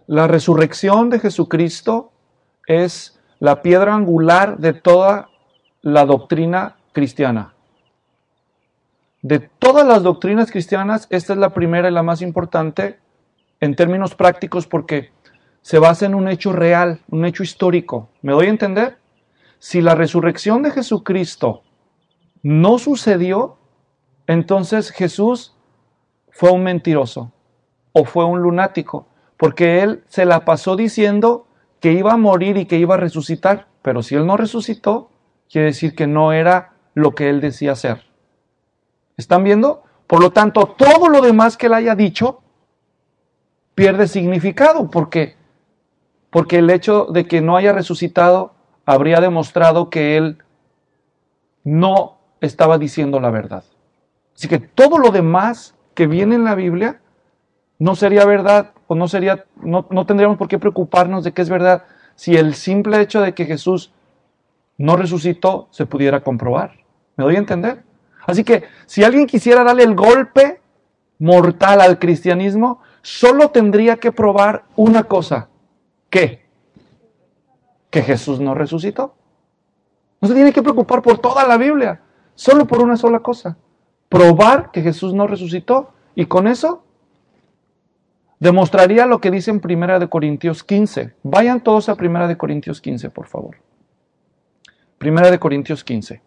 La resurrección de Jesucristo es la piedra angular de toda la doctrina cristiana. De todas las doctrinas cristianas, esta es la primera y la más importante en términos prácticos porque se basa en un hecho real, un hecho histórico. ¿Me doy a entender? Si la resurrección de Jesucristo no sucedió, entonces Jesús fue un mentiroso o fue un lunático, porque él se la pasó diciendo que iba a morir y que iba a resucitar, pero si él no resucitó, quiere decir que no era lo que él decía ser. ¿Están viendo? Por lo tanto, todo lo demás que él haya dicho pierde significado, porque el hecho de que no haya resucitado habría demostrado que él no estaba diciendo la verdad. Así que todo lo demás que viene en la Biblia no sería verdad, o no tendríamos por qué preocuparnos de que es verdad si el simple hecho de que Jesús no resucitó se pudiera comprobar. ¿Me doy a entender? Así que si alguien quisiera darle el golpe mortal al cristianismo, solo tendría que probar una cosa. ¿Qué? Que Jesús no resucitó. No se tiene que preocupar por toda la Biblia, solo por una sola cosa. Probar que Jesús no resucitó, y con eso demostraría lo que dice en 1 Corintios 15. Vayan todos a 1 Corintios 15, por favor. 1 Corintios 15.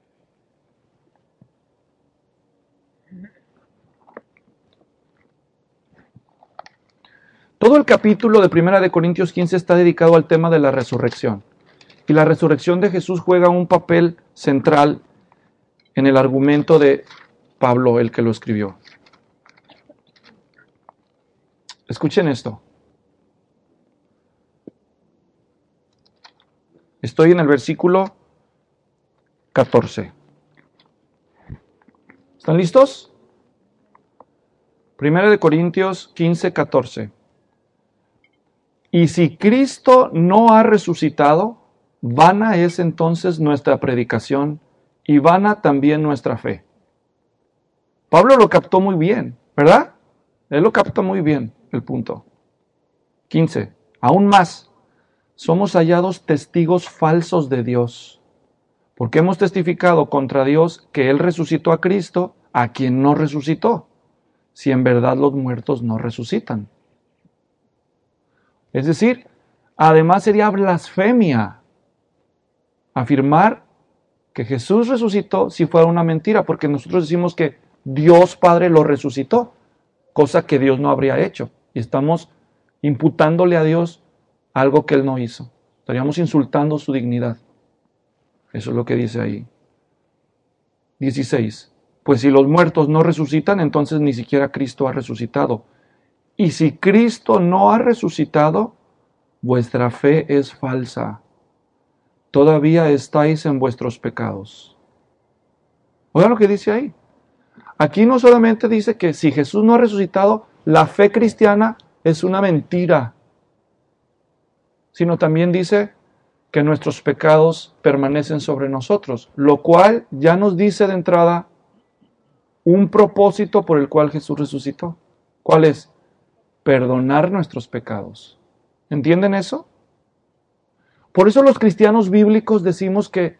Todo el capítulo de 1 Corintios 15 está dedicado al tema de la resurrección. Y la resurrección de Jesús juega un papel central en el argumento de Pablo, el que lo escribió. Escuchen esto. Estoy en el versículo 14. ¿Están listos? 1 Corintios 15, 14. Y si Cristo no ha resucitado, vana es entonces nuestra predicación y vana también nuestra fe. Pablo lo captó muy bien, ¿verdad? Él lo capta muy bien, el punto. 15. Aún más, somos hallados testigos falsos de Dios, porque hemos testificado contra Dios que Él resucitó a Cristo, a quien no resucitó, si en verdad los muertos no resucitan. Es decir, además sería blasfemia afirmar que Jesús resucitó si fuera una mentira, porque nosotros decimos que Dios Padre lo resucitó, cosa que Dios no habría hecho. Y estamos imputándole a Dios algo que Él no hizo. Estaríamos insultando su dignidad. Eso es lo que dice ahí. 16. Pues si los muertos no resucitan, entonces ni siquiera Cristo ha resucitado. Y si Cristo no ha resucitado, vuestra fe es falsa. Todavía estáis en vuestros pecados. Oigan lo que dice ahí. Aquí no solamente dice que si Jesús no ha resucitado, la fe cristiana es una mentira, sino también dice que nuestros pecados permanecen sobre nosotros, lo cual ya nos dice de entrada un propósito por el cual Jesús resucitó. ¿Cuál es? Perdonar nuestros pecados. ¿Entienden eso? Por eso los cristianos bíblicos decimos que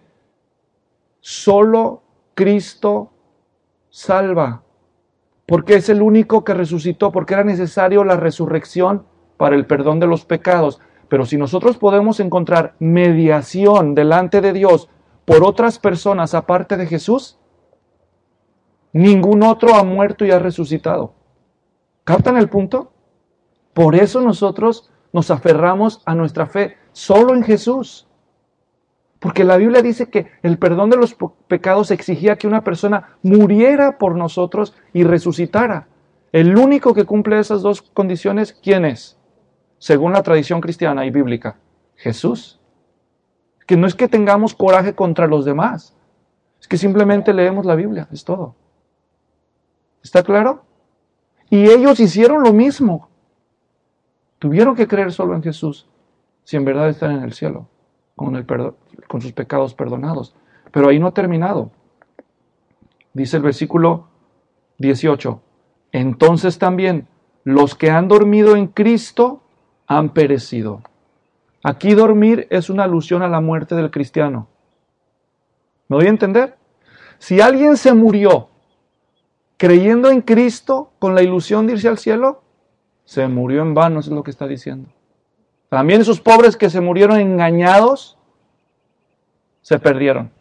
solo Cristo salva, porque es el único que resucitó, porque era necesario la resurrección para el perdón de los pecados. Pero si nosotros podemos encontrar mediación delante de Dios por otras personas aparte de Jesús, ningún otro ha muerto y ha resucitado. ¿Captan el punto? Por eso nosotros nos aferramos a nuestra fe solo en Jesús. Porque la Biblia dice que el perdón de los pecados exigía que una persona muriera por nosotros y resucitara. El único que cumple esas dos condiciones, ¿quién es? Según la tradición cristiana y bíblica, Jesús. Que no es que tengamos coraje contra los demás, es que simplemente leemos la Biblia, es todo. ¿Está claro? Y ellos hicieron lo mismo. Tuvieron que creer solo en Jesús, si en verdad están en el cielo, con sus pecados perdonados. Pero ahí no ha terminado. Dice el versículo 18. Entonces también los que han dormido en Cristo han perecido. Aquí dormir es una alusión a la muerte del cristiano. ¿Me doy a entender? Si alguien se murió creyendo en Cristo con la ilusión de irse al cielo, se murió en vano, eso es lo que está diciendo. También esos pobres que se murieron engañados, se perdieron.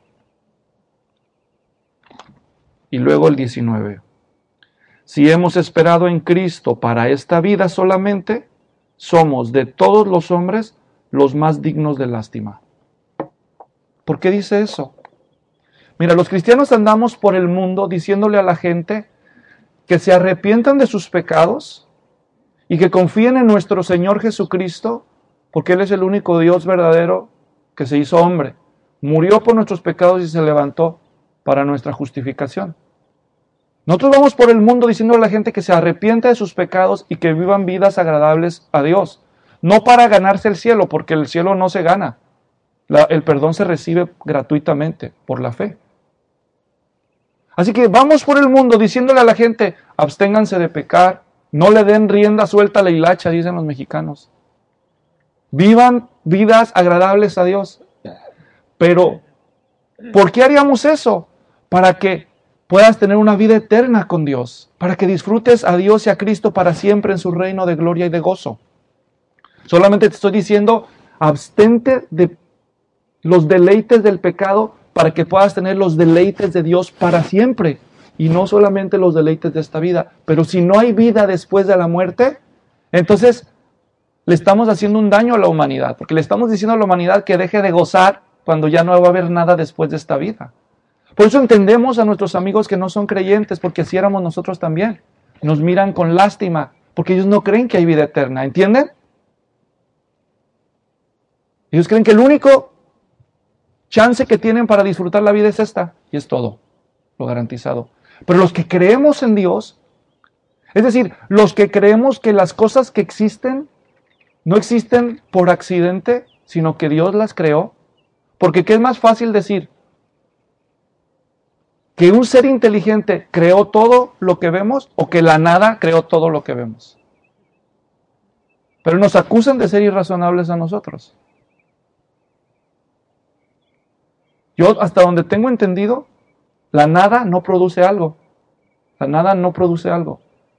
Y luego el 19. Si hemos esperado en Cristo para esta vida solamente, somos de todos los hombres los más dignos de lástima. ¿Por qué dice eso? Mira, los cristianos andamos por el mundo diciéndole a la gente que se arrepientan de sus pecados y que confíen en nuestro Señor Jesucristo, porque Él es el único Dios verdadero que se hizo hombre. Murió por nuestros pecados y se levantó para nuestra justificación. Nosotros vamos por el mundo diciendo a la gente que se arrepienta de sus pecados y que vivan vidas agradables a Dios. No para ganarse el cielo, porque el cielo no se gana. El perdón se recibe gratuitamente por la fe. Así que vamos por el mundo diciéndole a la gente, absténganse de pecar, no le den rienda suelta a la hilacha, dicen los mexicanos. Vivan vidas agradables a Dios. Pero, ¿por qué haríamos eso? Para que puedas tener una vida eterna con Dios, para que disfrutes a Dios y a Cristo para siempre en su reino de gloria y de gozo. Solamente te estoy diciendo, abstente de los deleites del pecado para que puedas tener los deleites de Dios para siempre y no solamente los deleites de esta vida. Pero si no hay vida después de la muerte, entonces le estamos haciendo un daño a la humanidad, porque le estamos diciendo a la humanidad que deje de gozar cuando ya no va a haber nada después de esta vida. Por eso entendemos a nuestros amigos que no son creyentes, porque así éramos nosotros también. Nos miran con lástima, porque ellos no creen que hay vida eterna, ¿entienden? Ellos creen que el único chance que tienen para disfrutar la vida es esta, y es todo, lo garantizado. Pero los que creemos en Dios, es decir, los que creemos que las cosas que existen no existen por accidente, sino que Dios las creó, porque ¿qué es más fácil decir? ¿Que un ser inteligente creó todo lo que vemos o que la nada creó todo lo que vemos? Pero nos acusan de ser irrazonables a nosotros. Yo, hasta donde tengo entendido, la nada no produce algo. La nada no produce algo.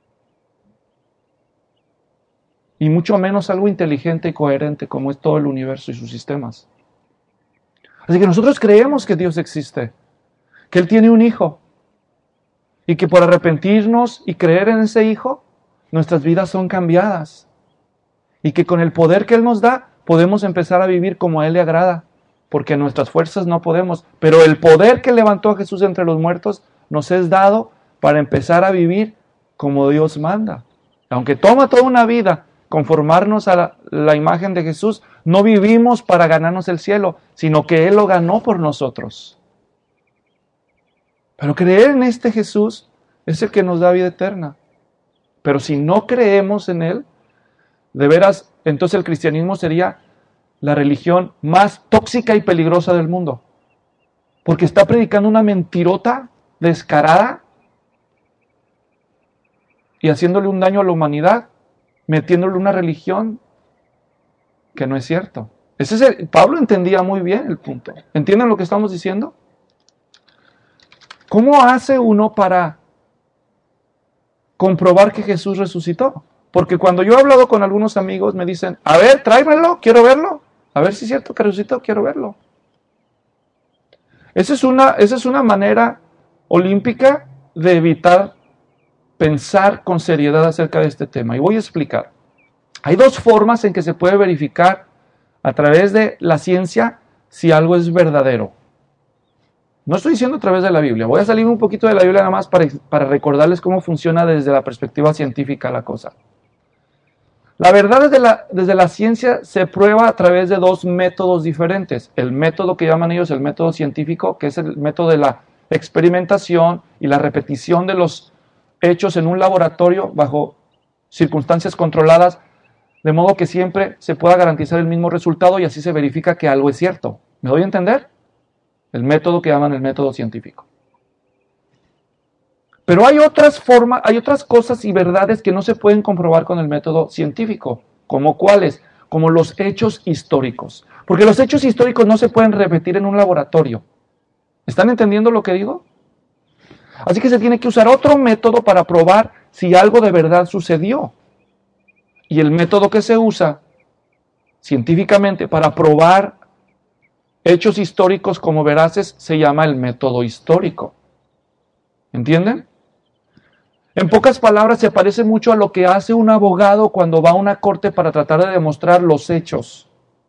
Y mucho menos algo inteligente y coherente como es todo el universo y sus sistemas. Así que nosotros creemos que Dios existe, que Él tiene un hijo, y que por arrepentirnos y creer en ese hijo, nuestras vidas son cambiadas. Y que con el poder que Él nos da, podemos empezar a vivir como a Él le agrada, porque nuestras fuerzas no podemos. Pero el poder que levantó a Jesús entre los muertos nos es dado para empezar a vivir como Dios manda. Aunque toma toda una vida conformarnos a la imagen de Jesús, no vivimos para ganarnos el cielo, sino que Él lo ganó por nosotros. Pero creer en este Jesús es el que nos da vida eterna. Pero si no creemos en Él, de veras, entonces el cristianismo sería la religión más tóxica y peligrosa del mundo. Porque está predicando una mentirota descarada y haciéndole un daño a la humanidad, metiéndole una religión que no es cierto. Pablo entendía muy bien el punto. ¿Entienden lo que estamos diciendo? ¿Cómo hace uno para comprobar que Jesús resucitó? Porque cuando yo he hablado con algunos amigos me dicen, a ver, tráemelo, quiero verlo. A ver si es cierto que resucitó, quiero verlo. Esa es una manera olímpica de evitar pensar con seriedad acerca de este tema. Y voy a explicar. Hay dos formas en que se puede verificar a través de la ciencia si algo es verdadero. No estoy diciendo a través de la Biblia. Voy a salir un poquito de la Biblia nada más para recordarles cómo funciona desde la perspectiva científica la cosa. La verdad desde la ciencia se prueba a través de dos métodos diferentes. El método que llaman ellos el método científico, que es el método de la experimentación y la repetición de los hechos en un laboratorio bajo circunstancias controladas, de modo que siempre se pueda garantizar el mismo resultado y así se verifica que algo es cierto. ¿Me doy a entender? El método que llaman el método científico. Pero hay otras cosas y verdades que no se pueden comprobar con el método científico, ¿Como cuáles? Como los hechos históricos. Porque los hechos históricos no se pueden repetir en un laboratorio. ¿Están entendiendo lo que digo? Así que se tiene que usar otro método para probar si algo de verdad sucedió. Y el método que se usa científicamente para probar hechos históricos como veraces se llama el método histórico. ¿Entienden? En pocas palabras, se parece mucho a lo que hace un abogado cuando va a una corte para tratar de demostrar los hechos.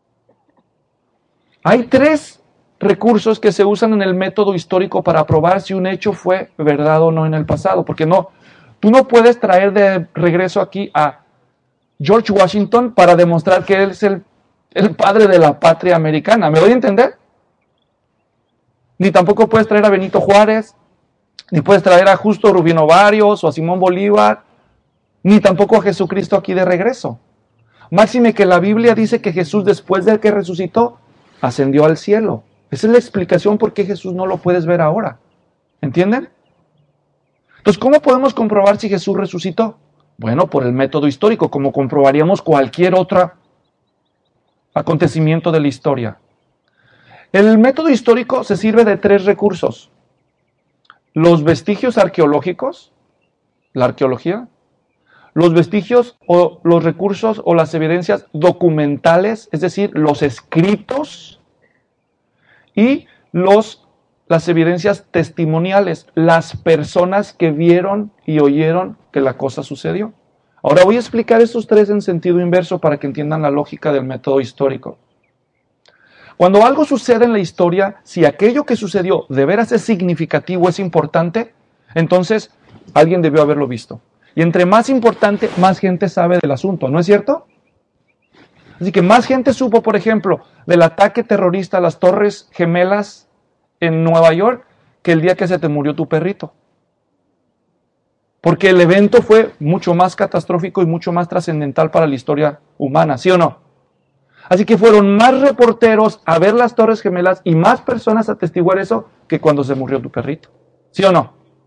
Hay 3 recursos que se usan en el método histórico para probar si un hecho fue verdad o no en el pasado, porque tú no puedes traer de regreso aquí a George Washington para demostrar que él es el padre de la patria americana. ¿Me doy a entender? Ni tampoco puedes traer a Benito Juárez, ni puedes traer a Justo Rubino Varios o a Simón Bolívar, ni tampoco a Jesucristo aquí de regreso. Máxime que la Biblia dice que Jesús, después de que resucitó, ascendió al cielo. Esa es la explicación por qué Jesús no lo puedes ver ahora. ¿Entienden? Entonces, ¿cómo podemos comprobar si Jesús resucitó? Bueno, por el método histórico, como comprobaríamos cualquier otro acontecimiento de la historia. El método histórico se sirve de 3 recursos. Los vestigios arqueológicos, la arqueología, los vestigios o los recursos o las evidencias documentales, es decir, los escritos, y las evidencias testimoniales, las personas que vieron y oyeron que la cosa sucedió. Ahora voy a explicar estos 3 en sentido inverso para que entiendan la lógica del método histórico. Cuando algo sucede en la historia, si aquello que sucedió de veras es significativo, es importante, entonces alguien debió haberlo visto. Y entre más importante, más gente sabe del asunto, ¿no es cierto? Así que más gente supo, por ejemplo, del ataque terrorista a las Torres Gemelas en Nueva York que el día que se te murió tu perrito. Porque el evento fue mucho más catastrófico y mucho más trascendental para la historia humana, ¿sí o no? Así que fueron más reporteros a ver las Torres Gemelas y más personas a atestiguar eso que cuando se murió tu perrito, ¿sí o no?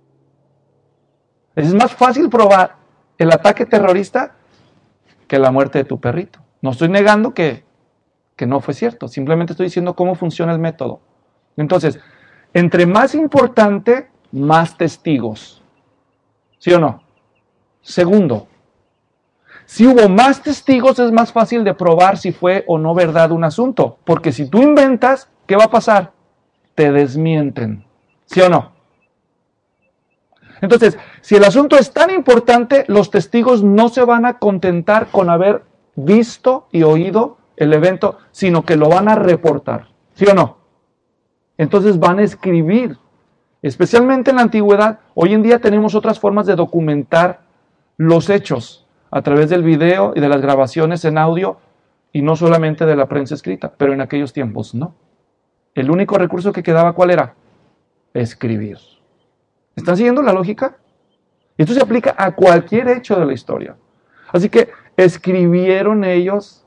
Es más fácil probar el ataque terrorista que la muerte de tu perrito. No estoy negando que no fue cierto, simplemente estoy diciendo cómo funciona el método. Entonces, entre más importante, más testigos. ¿Sí o no? Segundo, si hubo más testigos es más fácil de probar si fue o no verdad un asunto. Porque si tú inventas, ¿qué va a pasar? Te desmienten. ¿Sí o no? Entonces, si el asunto es tan importante, los testigos no se van a contentar con haber visto y oído el evento, sino que lo van a reportar. ¿Sí o no? Entonces van a escribir. Especialmente en la antigüedad, hoy en día tenemos otras formas de documentar los hechos a través del video y de las grabaciones en audio y no solamente de la prensa escrita, pero en aquellos tiempos no. El único recurso que quedaba, ¿cuál era? Escribir. ¿Están siguiendo la lógica? Y esto se aplica a cualquier hecho de la historia. Así que escribieron ellos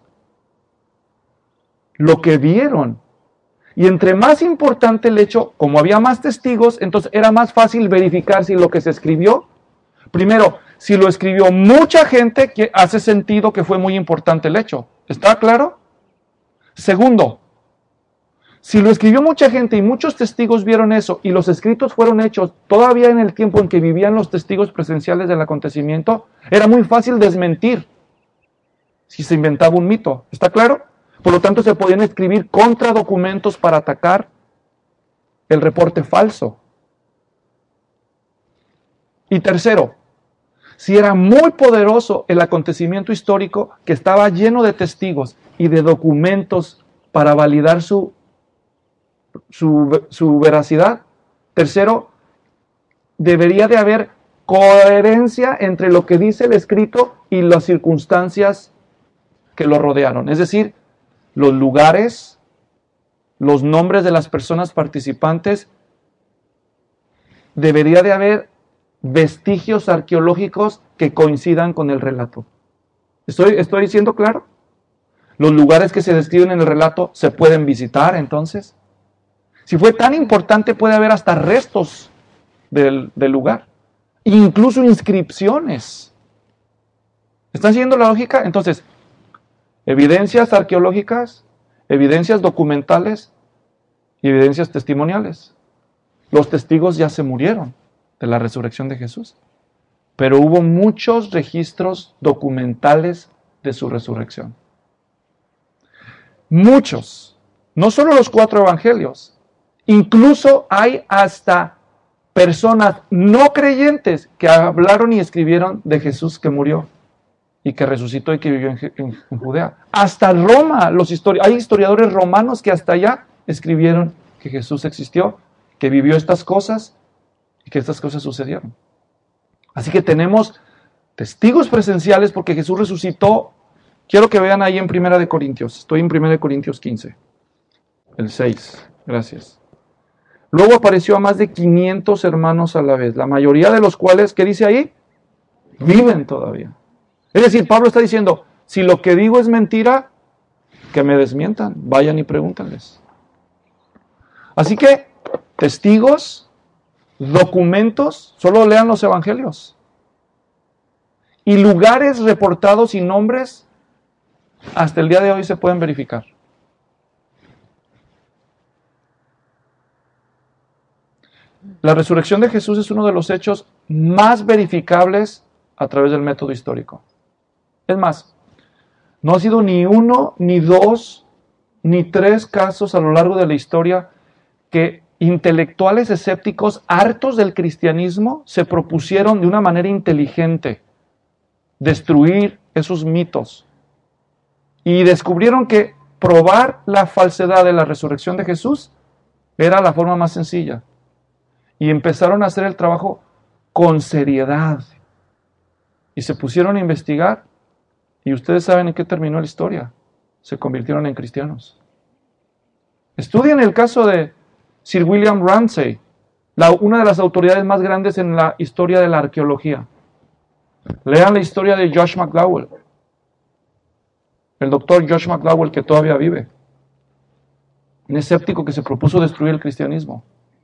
lo que vieron. Y entre más importante el hecho, como había más testigos, entonces era más fácil verificar si lo que se escribió, primero, si lo escribió mucha gente, que hace sentido que fue muy importante el hecho. ¿Está claro? Segundo, si lo escribió mucha gente y muchos testigos vieron eso y los escritos fueron hechos todavía en el tiempo en que vivían los testigos presenciales del acontecimiento, era muy fácil desmentir si se inventaba un mito. ¿Está claro? Por lo tanto, se podían escribir contradocumentos para atacar el reporte falso. Y tercero, si era muy poderoso el acontecimiento histórico que estaba lleno de testigos y de documentos para validar su veracidad, tercero, debería de haber coherencia entre lo que dice el escrito y las circunstancias que lo rodearon. Es decir, los lugares, los nombres de las personas participantes, debería de haber vestigios arqueológicos que coincidan con el relato. ¿Estoy diciendo claro? Los lugares que se describen en el relato se pueden visitar entonces. Si fue tan importante, puede haber hasta restos del lugar, incluso inscripciones. ¿Están siguiendo la lógica? Entonces, Evidencias arqueológicas, evidencias documentales y evidencias testimoniales. Los testigos ya se murieron de la resurrección de Jesús, pero hubo muchos registros documentales de su resurrección. Muchos, no solo los 4 evangelios, incluso hay hasta personas no creyentes que hablaron y escribieron de Jesús que murió y que resucitó y que vivió en Judea. Hasta Roma, hay historiadores romanos que hasta allá escribieron que Jesús existió, que vivió estas cosas y que estas cosas sucedieron. Así que tenemos testigos presenciales porque Jesús resucitó. Quiero que vean ahí en 1 Corintios. Estoy en 1 Corintios 15. El 6. Gracias. Luego apareció a más de 500 hermanos a la vez, la mayoría de los cuales, ¿qué dice ahí? Viven todavía. Es decir, Pablo está diciendo, si lo que digo es mentira, que me desmientan. Vayan y pregúntenles. Así que, testigos, documentos, solo lean los evangelios. Y lugares reportados y nombres, hasta el día de hoy se pueden verificar. La resurrección de Jesús es uno de los hechos más verificables a través del método histórico. Es más, no ha sido ni 1, ni 2, ni 3 casos a lo largo de la historia que intelectuales escépticos hartos del cristianismo se propusieron de una manera inteligente destruir esos mitos. Y descubrieron que probar la falsedad de la resurrección de Jesús era la forma más sencilla. Y empezaron a hacer el trabajo con seriedad. Y se pusieron a investigar. Y ustedes saben en qué terminó la historia. Se convirtieron en cristianos. Estudien el caso de Sir William Ramsay, una de las autoridades más grandes en la historia de la arqueología. Lean la historia de Josh McDowell. El doctor Josh McDowell, que todavía vive. Un escéptico que se propuso destruir el cristianismo.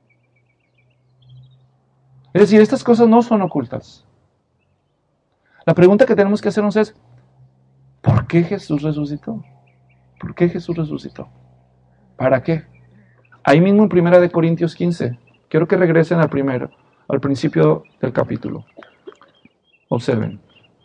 Es decir, estas cosas no son ocultas. La pregunta que tenemos que hacernos es, ¿por qué Jesús resucitó? ¿Por qué Jesús resucitó? ¿Para qué? Ahí mismo en 1 Corintios 15. Quiero que regresen al principio del capítulo. Observen.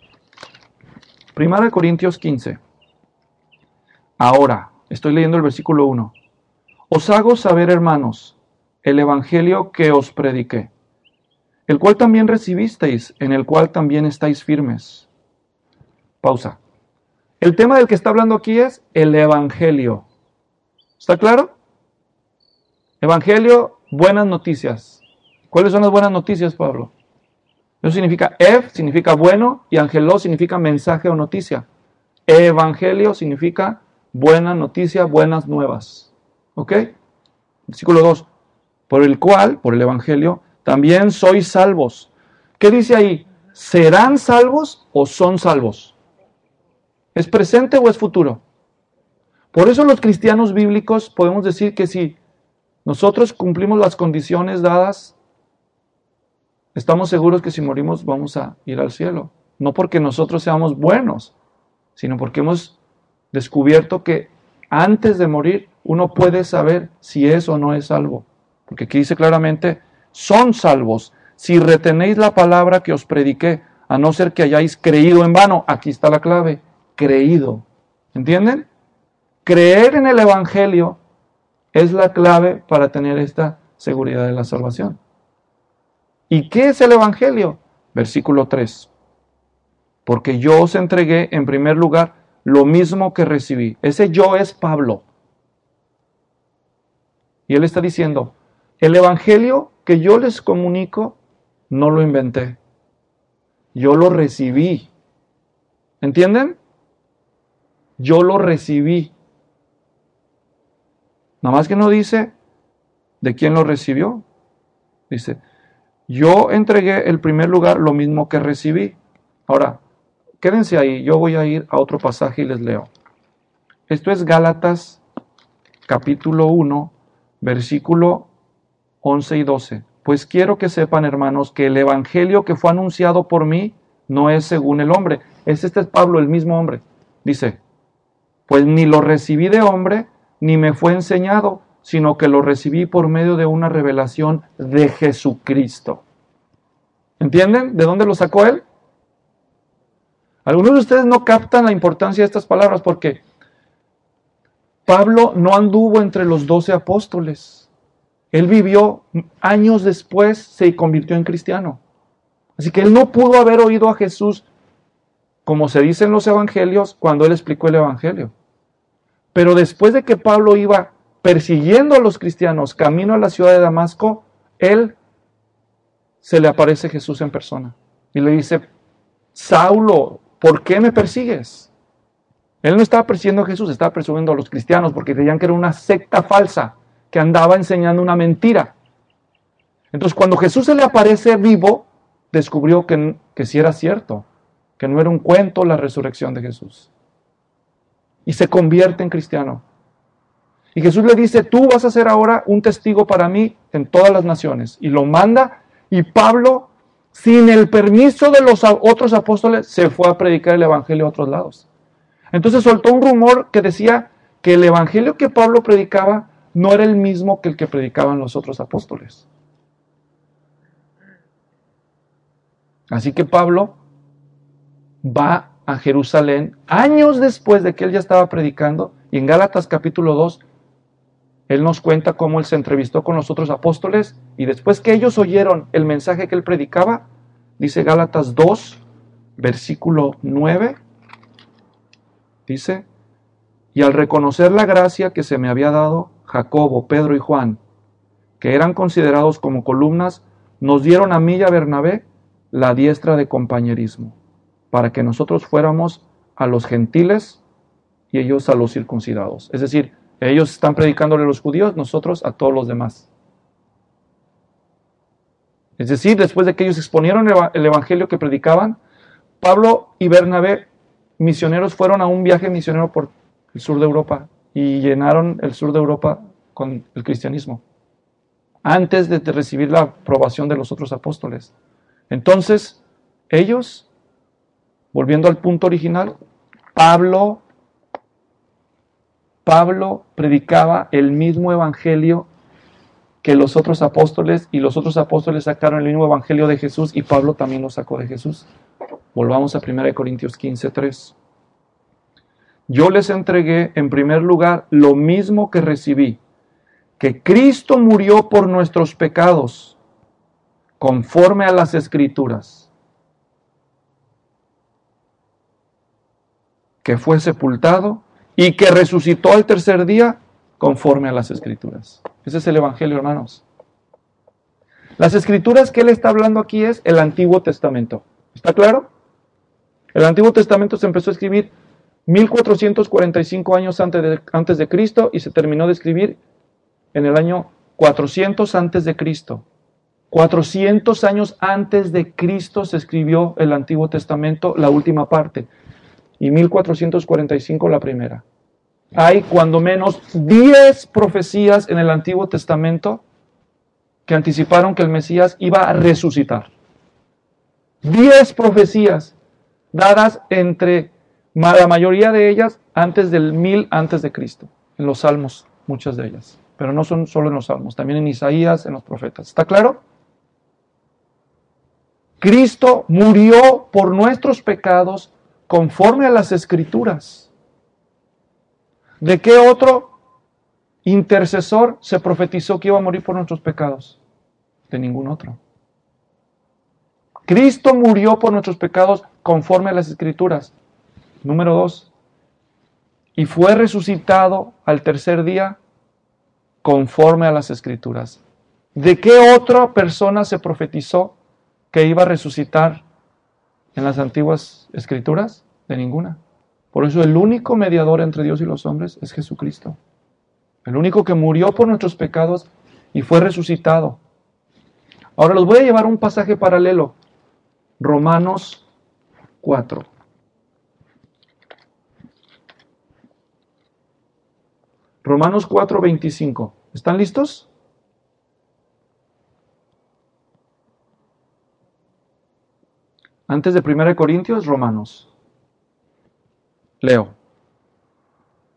1 Corintios 15. Ahora, estoy leyendo el versículo 1. Os hago saber, hermanos, el evangelio que os prediqué, el cual también recibisteis, en el cual también estáis firmes. Pausa. El tema del que está hablando aquí es el evangelio. ¿Está claro? Evangelio, buenas noticias. ¿Cuáles son las buenas noticias, Pablo? Eso significa significa bueno, y angeló significa mensaje o noticia. Evangelio significa buena noticia, buenas nuevas. ¿Ok? Versículo 2. Por el evangelio, también sois salvos. ¿Qué dice ahí? ¿Serán salvos o son salvos? ¿Es presente o es futuro? Por eso los cristianos bíblicos podemos decir que si nosotros cumplimos las condiciones dadas, estamos seguros que si morimos vamos a ir al cielo. No porque nosotros seamos buenos, sino porque hemos descubierto que antes de morir uno puede saber si es o no es salvo. Porque aquí dice claramente, son salvos si retenéis la palabra que os prediqué, a no ser que hayáis creído en vano. Aquí está la clave, creído. ¿Entienden? Creer en el evangelio es la clave para tener esta seguridad de la salvación. ¿Y qué es el evangelio? Versículo 3. Porque yo os entregué en primer lugar lo mismo que recibí. Ese yo es Pablo. Y él está diciendo, el evangelio que yo les comunico no lo inventé. Yo lo recibí. ¿Entienden? Yo lo recibí. Nada más que no dice de quién lo recibió. Dice, yo entregué en primer lugar lo mismo que recibí. Ahora, quédense ahí, yo voy a ir a otro pasaje y les leo. Esto es Gálatas capítulo 1, versículo 11 y 12. Pues quiero que sepan, hermanos, que el evangelio que fue anunciado por mí no es según el hombre. Este es Pablo, el mismo hombre. Dice, pues ni lo recibí de hombre, ni me fue enseñado, sino que lo recibí por medio de una revelación de Jesucristo. ¿Entienden de dónde lo sacó él? Algunos de ustedes no captan la importancia de estas palabras porque Pablo no anduvo entre los 12 apóstoles. Él vivió años después, se convirtió en cristiano. Así que él no pudo haber oído a Jesús, como se dice en los evangelios, cuando él explicó el evangelio. Pero después de que Pablo iba persiguiendo a los cristianos camino a la ciudad de Damasco, él se le aparece Jesús en persona y le dice: Saulo, ¿por qué me persigues? Él no estaba persiguiendo a Jesús, estaba persiguiendo a los cristianos porque creían que era una secta falsa que andaba enseñando una mentira. Entonces, cuando Jesús se le aparece vivo, descubrió que sí era cierto, que no era un cuento la resurrección de Jesús. Y se convierte en cristiano. Y Jesús le dice: tú vas a ser ahora un testigo para mí en todas las naciones. Y lo manda, y Pablo, sin el permiso de los otros apóstoles, se fue a predicar el evangelio a otros lados. Entonces soltó un rumor que decía que el evangelio que Pablo predicaba no era el mismo que el que predicaban los otros apóstoles. Así que Pablo va a Jerusalén años después de que él ya estaba predicando, y en Gálatas capítulo 2 él nos cuenta cómo él se entrevistó con los otros apóstoles, y después que ellos oyeron el mensaje que él predicaba, dice Gálatas 2, versículo 9, dice: y al reconocer la gracia que se me había dado, Jacobo, Pedro y Juan, que eran considerados como columnas, nos dieron a mí y a Bernabé la diestra de compañerismo, para que nosotros fuéramos a los gentiles y ellos a los circuncidados. Es decir, ellos están predicándole a los judíos, nosotros a todos los demás. Es decir, después de que ellos exponieron el evangelio que predicaban, Pablo y Bernabé, misioneros, fueron a un viaje misionero por el sur de Europa y llenaron el sur de Europa con el cristianismo, antes de recibir la aprobación de los otros apóstoles. Entonces, ellos, volviendo al punto original, Pablo predicaba el mismo evangelio que los otros apóstoles, y los otros apóstoles sacaron el mismo evangelio de Jesús, y Pablo también lo sacó de Jesús. Volvamos a 1 Corintios 15:3. Yo les entregué en primer lugar lo mismo que recibí, que Cristo murió por nuestros pecados, conforme a las Escrituras, que fue sepultado y que resucitó al tercer día, conforme a las Escrituras. Ese es el evangelio, hermanos. Las Escrituras que él está hablando aquí es el Antiguo Testamento. ¿Está claro? El Antiguo Testamento se empezó a escribir 1445 años antes de Cristo y se terminó de escribir en el año 400 antes de Cristo. 400 años antes de Cristo se escribió el Antiguo Testamento, la última parte, y 1445 la primera. Hay cuando menos 10 profecías en el Antiguo Testamento que anticiparon que el Mesías iba a resucitar. 10 profecías dadas entre la mayoría de ellas antes del 1000 antes de Cristo, en los Salmos, muchas de ellas, pero no son solo en los Salmos, también en Isaías, en los profetas. ¿Está claro? Cristo murió por nuestros pecados conforme a las Escrituras. ¿De qué otro intercesor se profetizó que iba a morir por nuestros pecados? De ningún otro. Cristo murió por nuestros pecados conforme a las Escrituras. Número 2. Y fue resucitado al tercer día conforme a las Escrituras. ¿De qué otra persona se profetizó que iba a resucitar en las antiguas Escrituras? De ninguna. Por eso el único mediador entre Dios y los hombres es Jesucristo. El único que murió por nuestros pecados y fue resucitado. Ahora los voy a llevar a un pasaje paralelo. Romanos 4. Romanos 4:25. ¿Están listos? Antes de 1 Corintios, Romanos. Leo.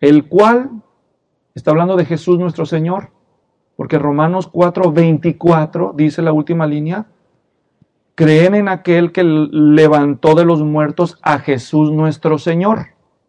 el cual, está hablando de Jesús nuestro Señor, porque Romanos 4:24 dice la última línea, creen en aquel que levantó de los muertos a Jesús nuestro Señor.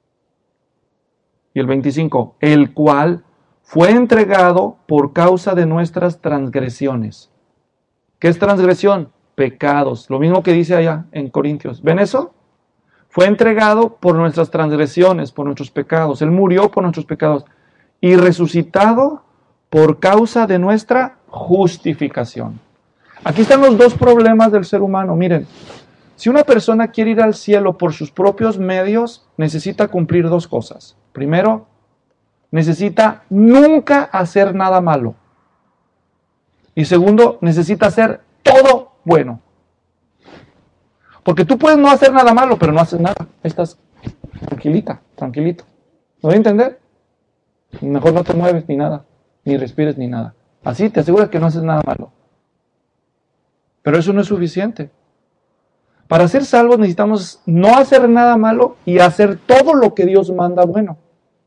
Y el 25, el cual fue entregado por causa de nuestras transgresiones. ¿Qué es transgresión? Pecados. Lo mismo que dice allá en Corintios. ¿Ven eso? Fue entregado por nuestras transgresiones, por nuestros pecados. Él murió por nuestros pecados. Y resucitado por causa de nuestra justificación. Aquí están los dos problemas del ser humano. Miren, si una persona quiere ir al cielo por sus propios medios, necesita cumplir dos cosas. Primero, necesita nunca hacer nada malo. Y segundo, necesita hacer todo bueno. Porque tú puedes no hacer nada malo, pero no haces nada. Estás tranquilita, tranquilito. ¿Me voy a entender? Mejor no te mueves ni nada, ni respires ni nada. Así te aseguras que no haces nada malo. Pero eso no es suficiente. Para ser salvos necesitamos no hacer nada malo y hacer todo lo que Dios manda bueno.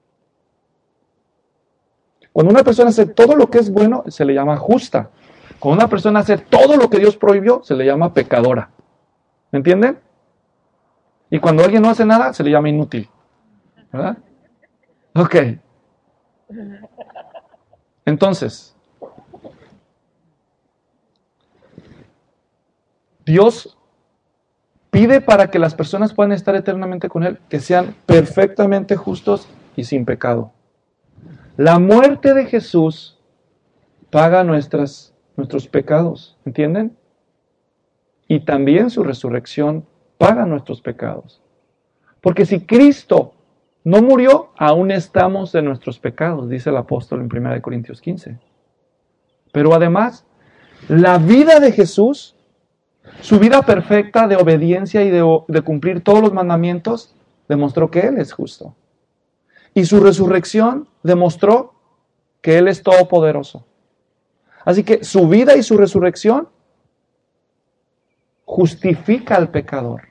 Cuando una persona hace todo lo que es bueno, se le llama justa. Cuando una persona hace todo lo que Dios prohibió, se le llama pecadora. ¿Me entienden? Y cuando alguien no hace nada, se le llama inútil. ¿Verdad? Ok. Entonces, Dios pide para que las personas puedan estar eternamente con Él, que sean perfectamente justos y sin pecado. La muerte de Jesús paga nuestros pecados, ¿entienden? Y también su resurrección paga nuestros pecados. Porque si Cristo no murió, aún estamos en nuestros pecados, dice el apóstol en 1 Corintios 15. Pero además, la vida de Jesús, su vida perfecta de obediencia y de cumplir todos los mandamientos, demostró que Él es justo. Y su resurrección demostró que Él es todopoderoso. Así que su vida y su resurrección justifica al pecador.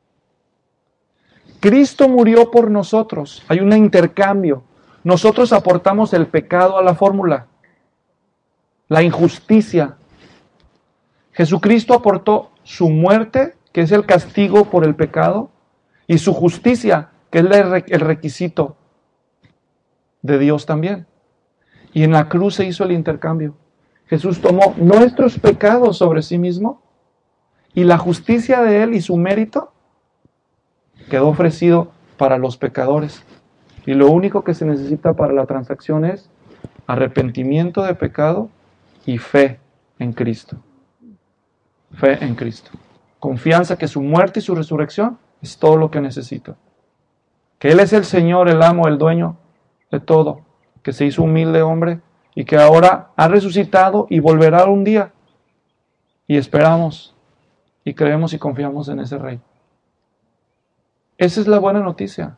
Cristo murió por nosotros. Hay un intercambio. Nosotros aportamos el pecado a la fórmula. La injusticia. Jesucristo aportó su muerte, que es el castigo por el pecado, y su justicia, que es el requisito de Dios también. Y en la cruz se hizo el intercambio. Jesús tomó nuestros pecados sobre sí mismo y la justicia de Él y su mérito quedó ofrecido para los pecadores. Y lo único que se necesita para la transacción es arrepentimiento de pecado y fe en Cristo. Fe en Cristo. Confianza que su muerte y su resurrección es todo lo que necesito. Que Él es el Señor, el amo, el dueño de todo. Que se hizo humilde hombre y que ahora ha resucitado y volverá un día. Y esperamos y creemos y confiamos en ese Rey. Esa es la buena noticia.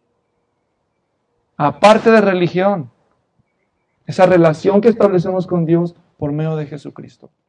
Aparte de religión, esa relación que establecemos con Dios por medio de Jesucristo.